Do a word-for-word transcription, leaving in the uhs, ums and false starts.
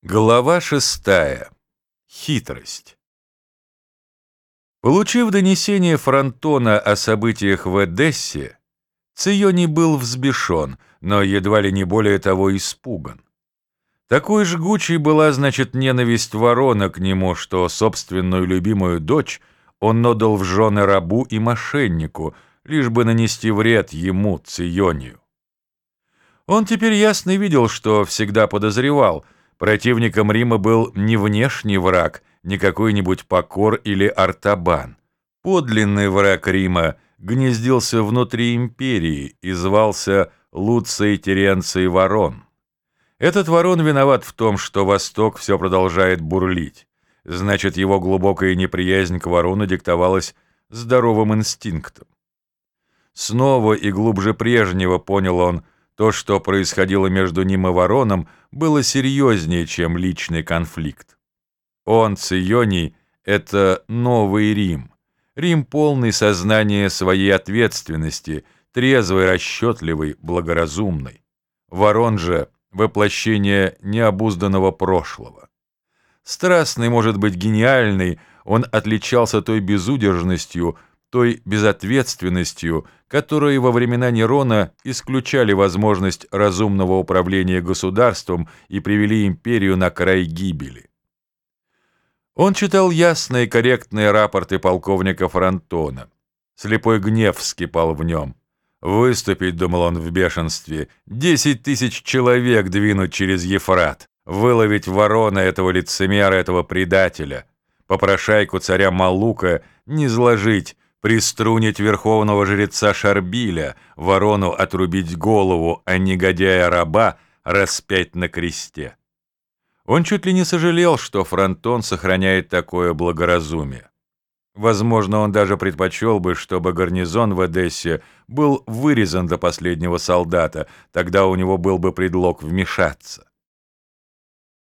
Глава шестая. Хитрость. Получив донесение Фронтона о событиях в Эдессе, Ционий был взбешен, но едва ли не более того испуган. Такой жгучей была, значит, ненависть Ворона к нему, что собственную любимую дочь он отдал в жены рабу и мошеннику, лишь бы нанести вред ему, Ционию. Он теперь ясно видел, что всегда подозревал. Противником Рима был не внешний враг, не какой-нибудь Покор или Артабан. Подлинный враг Рима гнездился внутри империи и звался Луций Теренций Ворон. Этот Ворон виноват в том, что Восток все продолжает бурлить. Значит, его глубокая неприязнь к Ворону диктовалась здоровым инстинктом. Снова и глубже прежнего понял он, то, что происходило между ним и Вороном, было серьезнее, чем личный конфликт. Он, Ционий, — это новый Рим. Рим, полный сознания своей ответственности, трезвый, расчетливый, благоразумный. Ворон же — воплощение необузданного прошлого. Страстный, может быть, гениальный, он отличался той безудержностью, той безответственностью, которые во времена Нерона исключали возможность разумного управления государством и привели империю на край гибели. Он читал ясные корректные рапорты полковника Фронтона. Слепой гнев вскипал в нем. Выступить, думал он в бешенстве, десять тысяч человек двинуть через Ефрат, выловить Ворона, этого лицемера, этого предателя, попрошайку царя Маллука низложить, приструнить верховного жреца Шарбиля, Ворону отрубить голову, а негодяя-раба распять на кресте. Он чуть ли не сожалел, что Фронтон сохраняет такое благоразумие. Возможно, он даже предпочел бы, чтобы гарнизон в Эдессе был вырезан до последнего солдата, тогда у него был бы предлог вмешаться.